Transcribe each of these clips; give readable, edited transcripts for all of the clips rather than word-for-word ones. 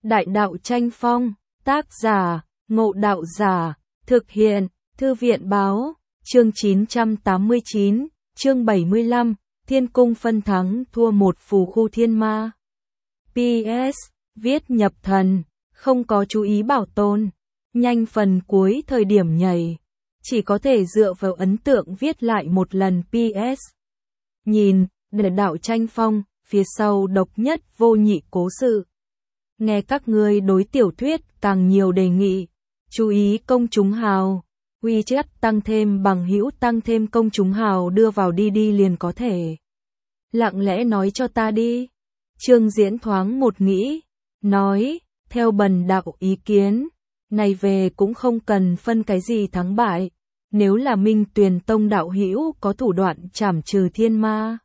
Đại đạo tranh phong, tác giả, Ngộ Đạo Giả, thực hiện, Thư viện báo, chương 989, chương 75, Thiên Cung phân thắng thua một phù khu thiên ma. PS, viết nhập thần, không có chú ý bảo tồn, nhanh phần cuối thời điểm nhảy, chỉ có thể dựa vào ấn tượng viết lại một lần. PS, nhìn, để đạo tranh phong, phía sau độc nhất vô nhị cố sự. Nghe các ngươi đối tiểu thuyết càng nhiều đề nghị, chú ý công chúng hào, WeChat tăng thêm bằng hữu tăng thêm công chúng hào đưa vào đi liền có thể. Lặng lẽ nói cho ta đi. Trương Diễn thoáng một nghĩ, nói, theo bần đạo ý kiến, này về cũng không cần phân cái gì thắng bại, nếu là Minh Tuyền Tông đạo hữu có thủ đoạn trảm trừ thiên ma,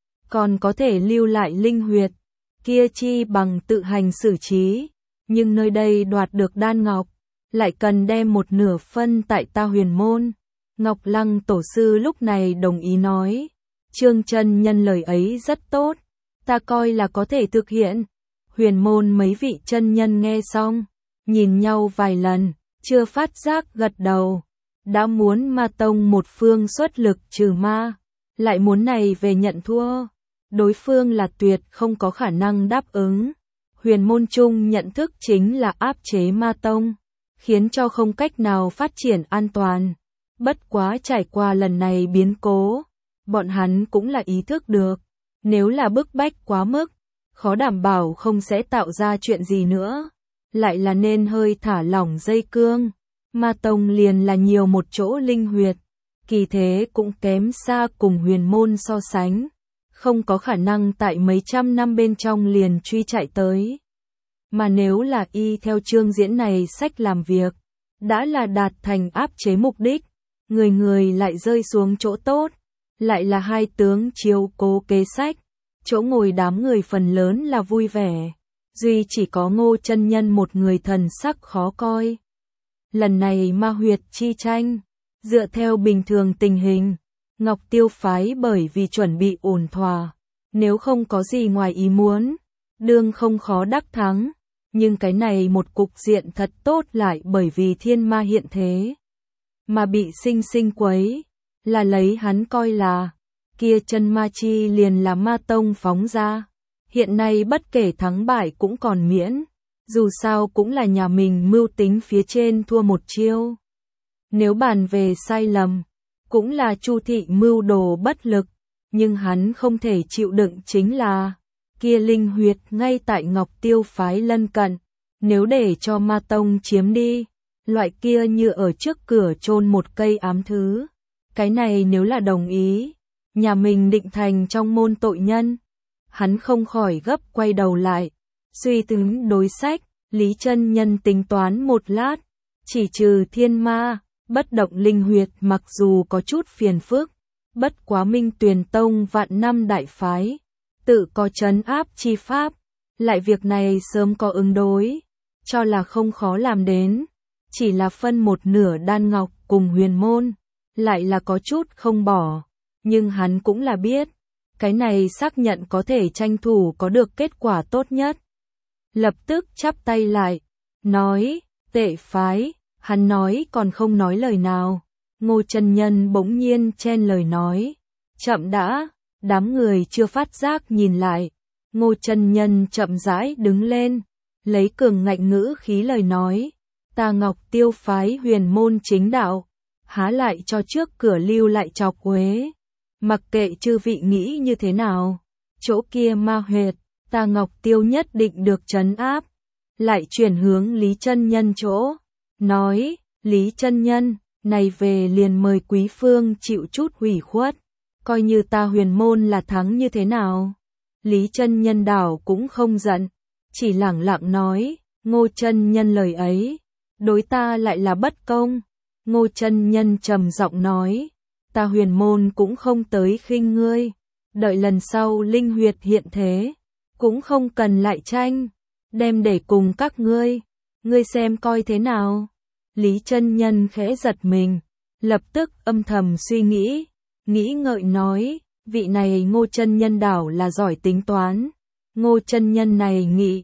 còn có thể lưu lại linh huyệt, kia chi bằng tự hành xử trí, nhưng nơi đây đoạt được đan ngọc, lại cần đem một nửa phân tại ta huyền môn. Ngọc Lăng tổ sư lúc này đồng ý nói, Trương chân nhân lời ấy rất tốt, ta coi là có thể thực hiện. Huyền môn mấy vị chân nhân nghe xong, nhìn nhau vài lần, chưa phát giác gật đầu, đã muốn ma tông một phương xuất lực trừ ma, lại muốn này về nhận thua, đối phương là tuyệt không có khả năng đáp ứng. Huyền môn chung nhận thức chính là áp chế ma tông, khiến cho không cách nào phát triển an toàn. Bất quá trải qua lần này biến cố, bọn hắn cũng là ý thức được, nếu là bức bách quá mức, khó đảm bảo không sẽ tạo ra chuyện gì nữa, lại là nên hơi thả lỏng dây cương. Ma tông liền là nhiều một chỗ linh huyệt, kỳ thế cũng kém xa cùng huyền môn so sánh, không có khả năng tại mấy trăm năm bên trong liền truy chạy tới. Mà nếu là y theo Trương Diễn này sách làm việc, đã là đạt thành áp chế mục đích, người người lại rơi xuống chỗ tốt, lại là hai tướng chiếu cố kế sách, chỗ ngồi đám người phần lớn là vui vẻ, duy chỉ có Ngô chân nhân một người thần sắc khó coi. Lần này ma huyệt chi tranh, dựa theo bình thường tình hình, Ngọc Tiêu phái bởi vì chuẩn bị ổn thỏa, nếu không có gì ngoài ý muốn, đương không khó đắc thắng, nhưng cái này một cục diện thật tốt lại bởi vì thiên ma hiện thế, mà bị sinh sinh quấy, là lấy hắn coi là, kia chân ma chi liền là ma tông phóng ra, hiện nay bất kể thắng bại cũng còn miễn, dù sao cũng là nhà mình mưu tính phía trên thua một chiêu. Nếu bàn về sai lầm, cũng là Chu thị mưu đồ bất lực, nhưng hắn không thể chịu đựng chính là, kia linh huyệt ngay tại Ngọc Tiêu phái lân cận, nếu để cho ma tông chiếm đi, loại kia như ở trước cửa chôn một cây ám thứ. Cái này nếu là đồng ý, nhà mình định thành trong môn tội nhân. Hắn không khỏi gấp quay đầu lại, suy tính đối sách. Lý chân nhân tính toán một lát, chỉ trừ thiên ma, bất động linh huyệt mặc dù có chút phiền phức, bất quá Minh Tuyền Tông vạn năm đại phái, tự có trấn áp chi pháp, lại việc này sớm có ứng đối, cho là không khó làm đến, chỉ là phân một nửa đan ngọc cùng huyền môn, lại là có chút không bỏ, nhưng hắn cũng là biết, cái này xác nhận có thể tranh thủ có được kết quả tốt nhất. Lập tức chắp tay lại, nói, tệ phái, hắn nói còn không nói lời nào, Ngô chân nhân bỗng nhiên chen lời nói, chậm đã, đám người chưa phát giác nhìn lại, Ngô chân nhân chậm rãi đứng lên, lấy cường ngạnh ngữ khí lời nói, ta Ngọc Tiêu phái huyền môn chính đạo, há lại cho trước cửa lưu lại chọc quế, mặc kệ chư vị nghĩ như thế nào, chỗ kia ma huyệt, ta Ngọc Tiêu nhất định được trấn áp. Lại chuyển hướng Lý chân nhân chỗ, nói, Lý chân nhân, này về liền mời quý phương chịu chút hủy khuất, coi như ta huyền môn là thắng như thế nào. Lý chân nhân đảo cũng không giận, chỉ lẳng lặng nói, Ngô chân nhân lời ấy, đối ta lại là bất công. Ngô chân nhân trầm giọng nói, ta huyền môn cũng không tới khinh ngươi, đợi lần sau linh huyệt hiện thế, cũng không cần lại tranh, đem để cùng các ngươi xem coi thế nào. Lý chân nhân khẽ giật mình, lập tức âm thầm suy nghĩ, nghĩ ngợi nói, vị này Ngô chân nhân đảo là giỏi tính toán, Ngô chân nhân này nghị,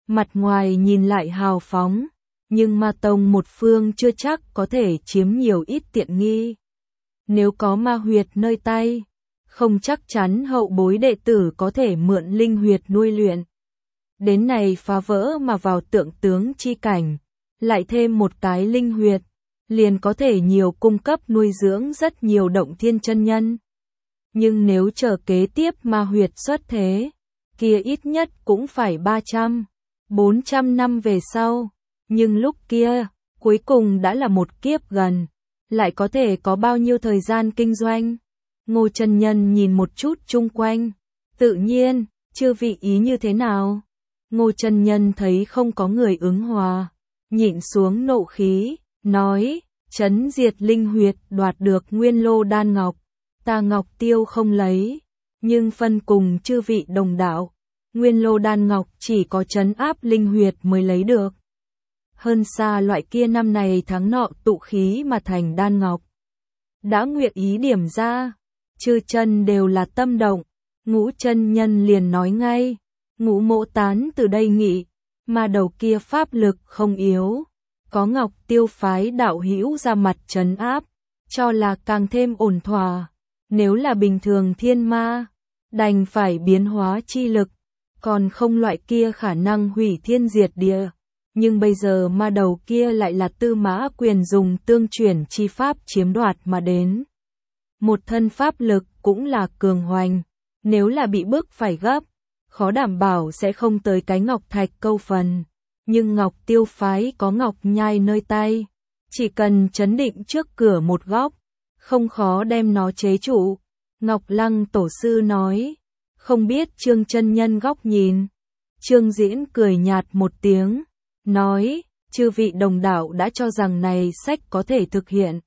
mặt ngoài nhìn lại hào phóng, nhưng ma tông một phương chưa chắc có thể chiếm nhiều ít tiện nghi. Nếu có ma huyệt nơi tay, không chắc chắn hậu bối đệ tử có thể mượn linh huyệt nuôi luyện. Đến này phá vỡ mà vào tượng tướng chi cảnh, lại thêm một cái linh huyệt, liền có thể nhiều cung cấp nuôi dưỡng rất nhiều động thiên chân nhân. Nhưng nếu chờ kế tiếp ma huyệt xuất thế, kia ít nhất cũng phải 300, 400 năm về sau. Nhưng lúc kia, cuối cùng đã là một kiếp gần, lại có thể có bao nhiêu thời gian kinh doanh. Ngô chân nhân nhìn một chút chung quanh, tự nhiên, chư vị ý như thế nào? Ngô chân nhân thấy không có người ứng hòa, nhịn xuống nộ khí, nói, trấn diệt linh huyệt đoạt được nguyên lô đan ngọc, ta Ngọc Tiêu không lấy, nhưng phân cùng chư vị đồng đạo, nguyên lô đan ngọc chỉ có trấn áp linh huyệt mới lấy được. Hơn xa loại kia năm này tháng nọ tụ khí mà thành đan ngọc. Đã nguyện ý điểm ra, chư chân đều là tâm động, Ngũ chân nhân liền nói ngay, Ngũ Mỗ tán từ đây nghị, mà đầu kia pháp lực không yếu, có Ngọc Tiêu phái đạo hữu ra mặt trấn áp, cho là càng thêm ổn thỏa. Nếu là bình thường thiên ma, đành phải biến hóa chi lực, còn không loại kia khả năng hủy thiên diệt địa. Nhưng bây giờ ma đầu kia lại là Tư Mã Quyền dùng tương chuyển chi pháp chiếm đoạt mà đến. Một thân pháp lực cũng là cường hoành, nếu là bị bức phải gấp, khó đảm bảo sẽ không tới cái ngọc thạch câu phần. Nhưng Ngọc Tiêu phái có ngọc nhai nơi tay, chỉ cần trấn định trước cửa một góc, không khó đem nó chế trụ. Ngọc Lăng tổ sư nói, không biết Trương chân nhân góc nhìn. Trương Diễn cười nhạt một tiếng, nói, chư vị đồng đạo đã cho rằng này sách có thể thực hiện.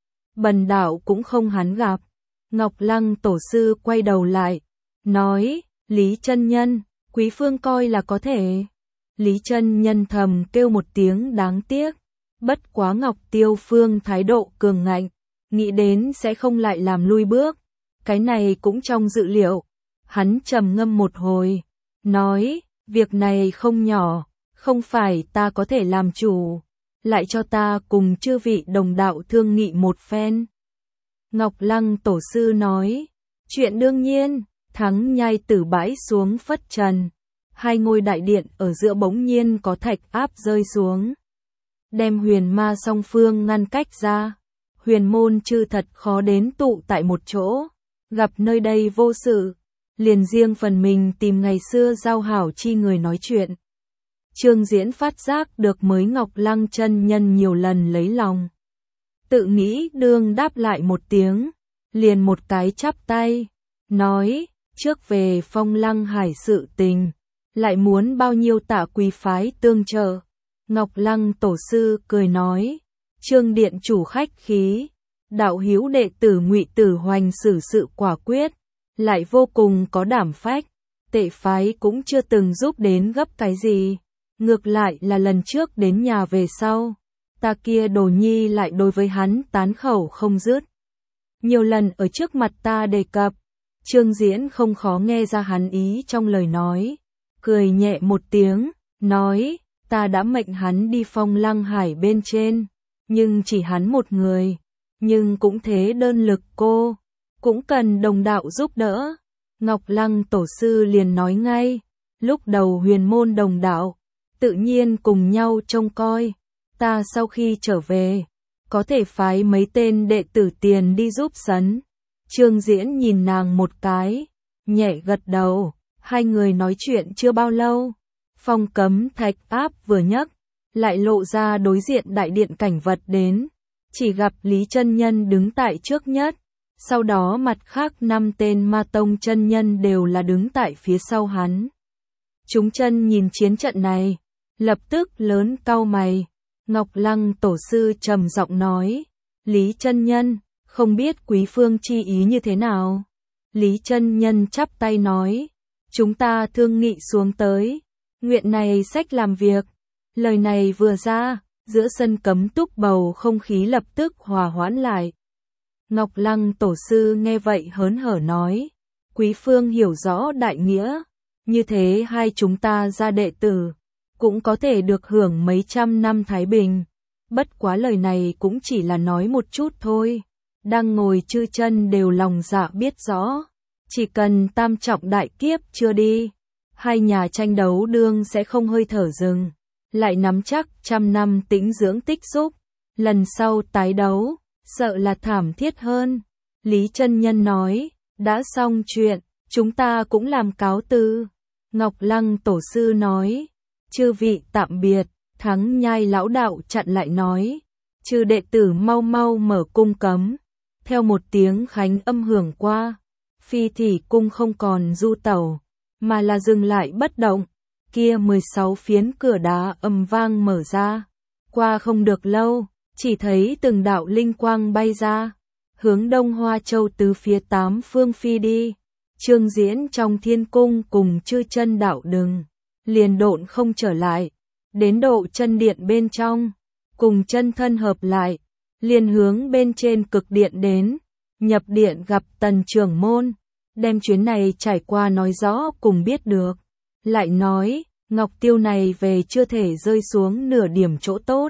Bần đạo cũng không hắn gặp. Ngọc Lăng tổ sư quay đầu lại, nói, Lý chân nhân, quý phương coi là có thể. Lý chân nhân thầm kêu một tiếng đáng tiếc, bất quá Ngọc Tiêu phương thái độ cường ngạnh, nghĩ đến sẽ không lại làm lui bước, cái này cũng trong dự liệu. Hắn trầm ngâm một hồi, nói, việc này không nhỏ, không phải ta có thể làm chủ, lại cho ta cùng chư vị đồng đạo thương nghị một phen. Ngọc Lăng tổ sư nói, chuyện đương nhiên, thắng nhai tử bãi xuống phất trần, hai ngôi đại điện ở giữa bỗng nhiên có thạch áp rơi xuống, đem huyền ma song phương ngăn cách ra. Huyền môn chư thật khó đến tụ tại một chỗ, gặp nơi đây vô sự, liền riêng phần mình tìm ngày xưa giao hảo chi người nói chuyện. Trương Diễn phát giác được mới Ngọc Lăng chân nhân nhiều lần lấy lòng. Tự nghĩ đương đáp lại một tiếng, liền một cái chắp tay, nói, trước về Phong Lăng Hải sự tình, lại muốn bao nhiêu tạ quý phái tương trợ. Ngọc Lăng tổ sư cười nói, Trương điện chủ khách khí, đạo hiếu đệ tử Ngụy Tử Hoành xử sự quả quyết, lại vô cùng có đảm phách, tệ phái cũng chưa từng giúp đến gấp cái gì, ngược lại là lần trước đến nhà về sau, ta kia đồ nhi lại đối với hắn tán khẩu không dứt. Nhiều lần ở trước mặt ta đề cập, Trương Diễn không khó nghe ra hắn ý trong lời nói, cười nhẹ một tiếng, nói, ta đã mệnh hắn đi Phong Lăng Hải bên trên, nhưng chỉ hắn một người, nhưng cũng thế đơn lực cô, cũng cần đồng đạo giúp đỡ. Ngọc Lăng tổ sư liền nói ngay, lúc đầu huyền môn đồng đạo, tự nhiên cùng nhau trông coi, ta sau khi trở về, có thể phái mấy tên đệ tử tiền đi giúp sấn. Trương Diễn nhìn nàng một cái, nhẹ gật đầu, hai người nói chuyện chưa bao lâu, phong cấm thạch áp vừa nhấc, lại lộ ra đối diện đại điện cảnh vật đến, chỉ gặp Lý chân nhân đứng tại trước nhất, sau đó mặt khác 5 tên ma tông chân nhân đều là đứng tại phía sau hắn. Chúng chân nhìn chiến trận này, lập tức lớn cau mày. Ngọc Lăng tổ sư trầm giọng nói, Lý chân nhân, không biết quý phương chi ý như thế nào. Lý chân nhân chắp tay nói, chúng ta thương nghị xuống tới, nguyện này sách làm việc. Lời này vừa ra, giữa sân cấm túc bầu không khí lập tức hòa hoãn lại. Ngọc Lăng tổ sư nghe vậy hớn hở nói, quý phương hiểu rõ đại nghĩa, như thế hai chúng ta ra đệ tử, cũng có thể được hưởng mấy trăm năm thái bình. Bất quá lời này cũng chỉ là nói một chút thôi. Đang ngồi chư chân đều lòng dạ biết rõ. Chỉ cần tam trọng đại kiếp chưa đi, hai nhà tranh đấu đương sẽ không hơi thở dừng. Lại nắm chắc trăm năm tĩnh dưỡng tích xúc. Lần sau tái đấu, sợ là thảm thiết hơn. Lý chân nhân nói, đã xong chuyện, chúng ta cũng làm cáo từ. Ngọc Lăng tổ sư nói, chư vị tạm biệt. Thắng Nhai lão đạo chặn lại nói, chư đệ tử mau mau mở cung cấm. Theo một tiếng khánh âm hưởng qua, Phi Thỉ cung không còn du tẩu, mà là dừng lại bất động. Kia 16 phiến cửa đá ầm vang mở ra. Qua không được lâu, chỉ thấy từng đạo linh quang bay ra, hướng Đông Hoa Châu tứ phía tám phương phi đi. Chương Diễn trong thiên cung cùng chư chân đạo đừng, liền độn không trở lại. Đến độ chân điện bên trong, cùng chân thân hợp lại, liền hướng bên trên cực điện đến, nhập điện gặp Tần trưởng môn, đem chuyến này trải qua nói rõ cùng biết được. Lại nói, ngọc tiêu này về chưa thể rơi xuống nửa điểm chỗ tốt.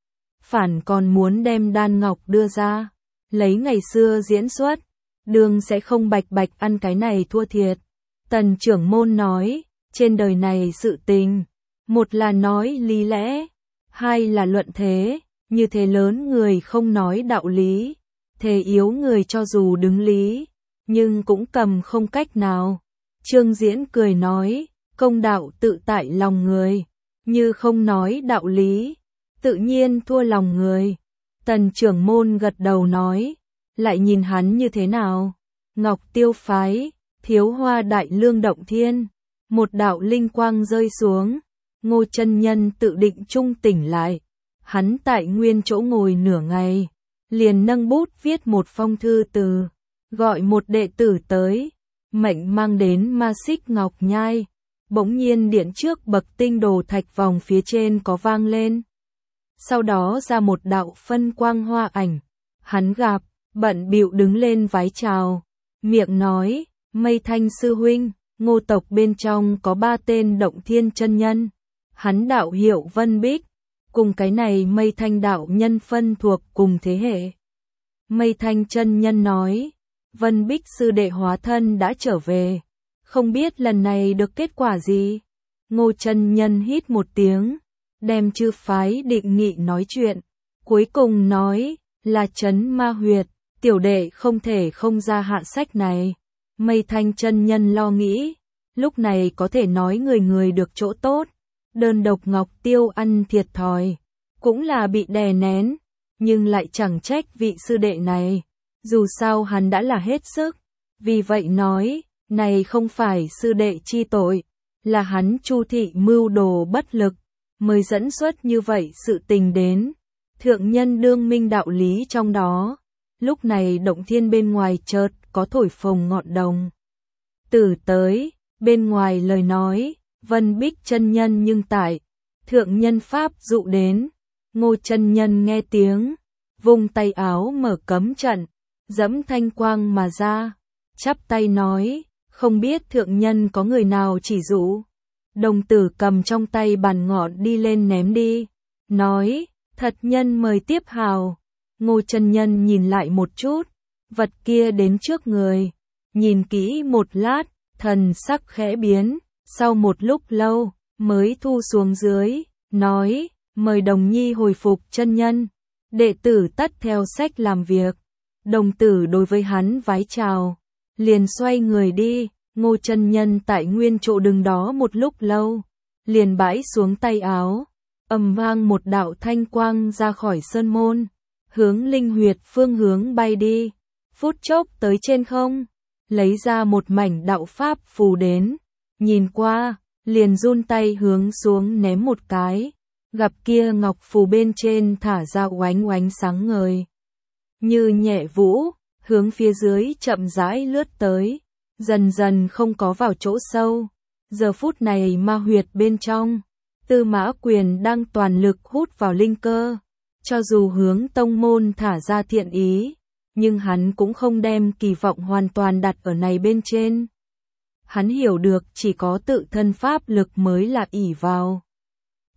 Phản còn muốn đem đan ngọc đưa ra, lấy ngày xưa diễn xuất, đương sẽ không bạch bạch ăn cái này thua thiệt. Tần trưởng môn nói, trên đời này sự tình, một là nói lý lẽ, hai là luận thế, như thế lớn người không nói đạo lý, thế yếu người cho dù đứng lý, nhưng cũng cầm không cách nào. Chương Diễn cười nói, công đạo tự tại lòng người, như không nói đạo lý, tự nhiên thua lòng người. Tần trưởng môn gật đầu nói, lại nhìn hắn như thế nào. Ngọc Tiêu phái, Thiếu Hoa Đại Lương động thiên, một đạo linh quang rơi xuống. Ngô chân nhân tự định trung tỉnh lại, hắn tại nguyên chỗ ngồi nửa ngày, liền nâng bút viết một phong thư từ, gọi một đệ tử tới, mệnh mang đến Ma Xích Ngọc Nhai. Bỗng nhiên điện trước bậc tinh đồ thạch vòng phía trên có vang lên. Sau đó ra một đạo phân quang hoa ảnh, hắn gặp, bận bịu đứng lên vái chào, miệng nói, Mây Thanh sư huynh, Ngô tộc bên trong có 3 tên động thiên chân nhân. Hắn đạo hiệu Vân Bích, cùng cái này Mây Thanh đạo nhân phân thuộc cùng thế hệ. Mây Thanh chân nhân nói, Vân Bích sư đệ hóa thân đã trở về, không biết lần này được kết quả gì. Ngô chân nhân hít một tiếng, đem chư phái định nghị nói chuyện, cuối cùng nói, là trấn ma huyệt, tiểu đệ không thể không ra hạ sách này. Mây Thanh chân nhân lo nghĩ, lúc này có thể nói người người được chỗ tốt. Đơn độc Ngọc Tiêu ăn thiệt thòi, cũng là bị đè nén, nhưng lại chẳng trách vị sư đệ này, dù sao hắn đã là hết sức, vì vậy nói, này không phải sư đệ chi tội, là hắn Chu thị mưu đồ bất lực, mới dẫn xuất như vậy sự tình đến. Thượng nhân đương minh đạo lý trong đó, lúc này động thiên bên ngoài chợt có thổi phồng ngọn đồng. Tử tới, bên ngoài lời nói, Vân Bích chân nhân nhưng tại, thượng nhân pháp dụ đến. Ngô chân nhân nghe tiếng, vung tay áo mở cấm trận, dẫm thanh quang mà ra, chắp tay nói, không biết thượng nhân có người nào chỉ dụ. Đồng tử cầm trong tay bàn ngọn đi lên ném đi, nói, thật nhân mời tiếp hào. Ngô chân nhân nhìn lại một chút, vật kia đến trước người, nhìn kỹ một lát, thần sắc khẽ biến. Sau một lúc lâu, mới thu xuống dưới, nói, mời đồng nhi hồi phục chân nhân. Đệ tử tất theo sách làm việc. Đồng tử đối với hắn vái chào, liền xoay người đi. Ngô chân nhân tại nguyên chỗ đứng đó một lúc lâu, liền bãi xuống tay áo, ầm vang một đạo thanh quang ra khỏi sơn môn, hướng linh huyệt phương hướng bay đi. Phút chốc tới trên không, lấy ra một mảnh đạo pháp phù đến. Nhìn qua, liền run tay hướng xuống ném một cái, gặp kia ngọc phù bên trên thả ra oánh oánh sáng ngời. Như nhẹ vũ, hướng phía dưới chậm rãi lướt tới, dần dần không có vào chỗ sâu. Giờ phút này ma huyệt bên trong, Tư Mã Quyền đang toàn lực hút vào linh cơ, cho dù hướng tông môn thả ra thiện ý, nhưng hắn cũng không đem kỳ vọng hoàn toàn đặt ở này bên trên. Hắn hiểu được chỉ có tự thân pháp lực mới là ỷ vào.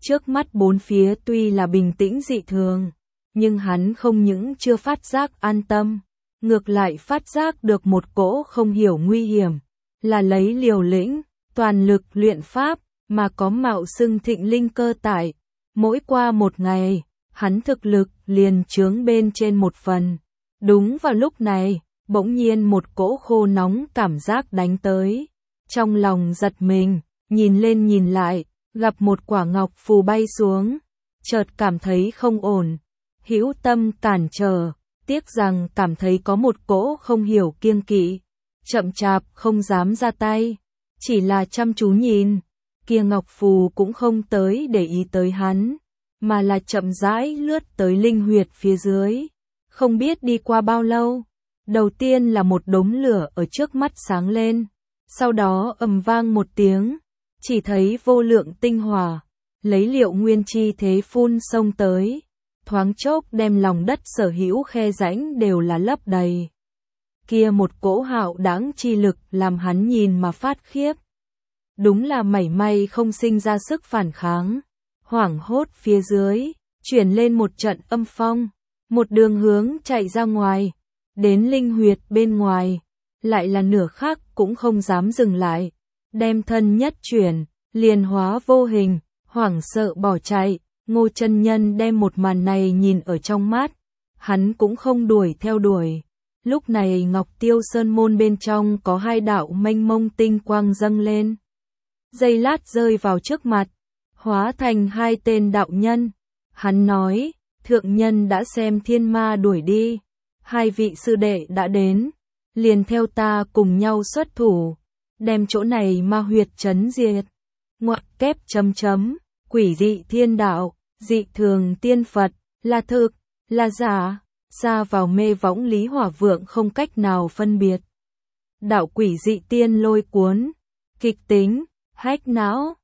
Trước mắt bốn phía tuy là bình tĩnh dị thường, nhưng hắn không những chưa phát giác an tâm, ngược lại phát giác được một cỗ không hiểu nguy hiểm, là lấy liều lĩnh, toàn lực luyện pháp, mà có mạo xưng thịnh linh cơ tại. Mỗi qua một ngày, hắn thực lực liền chướng bên trên một phần. Đúng vào lúc này, bỗng nhiên một cỗ khô nóng cảm giác đánh tới. Trong lòng giật mình, nhìn lên nhìn lại, gặp một quả ngọc phù bay xuống, chợt cảm thấy không ổn, hữu tâm cản trở, tiếc rằng cảm thấy có một cỗ không hiểu kiêng kỵ, chậm chạp không dám ra tay, chỉ là chăm chú nhìn, kia ngọc phù cũng không tới để ý tới hắn, mà là chậm rãi lướt tới linh huyệt phía dưới, không biết đi qua bao lâu, đầu tiên là một đốm lửa ở trước mắt sáng lên, sau đó ầm vang một tiếng, chỉ thấy vô lượng tinh hỏa, lấy liệu nguyên chi thế phun sông tới, thoáng chốc đem lòng đất sở hữu khe rãnh đều là lấp đầy. Kia một cỗ hạo đãng chi lực làm hắn nhìn mà phát khiếp. Đúng là mảy may không sinh ra sức phản kháng. Hoảng hốt phía dưới, chuyển lên một trận âm phong, một đường hướng chạy ra ngoài, đến linh huyệt bên ngoài, lại là nửa khắc cũng không dám dừng lại, đem thân nhất chuyển, liền hóa vô hình, hoảng sợ bỏ chạy. Ngô chân nhân đem một màn này nhìn ở trong mắt, hắn cũng không đuổi theo đuổi. Lúc này Ngọc Tiêu Sơn môn bên trong có hai đạo mênh mông tinh quang dâng lên. Giây lát rơi vào trước mặt, hóa thành hai tên đạo nhân. Hắn nói, thượng nhân đã xem thiên ma đuổi đi, hai vị sư đệ đã đến, liền theo ta cùng nhau xuất thủ, đem chỗ này ma huyệt trấn diệt. Ngoặc kép chấm chấm. Quỷ dị thiên đạo, dị thường tiên Phật, là thực, là giả, xa vào mê võng Lý Hỏa Vượng không cách nào phân biệt. Đạo quỷ dị tiên lôi cuốn, kịch tính, hách não.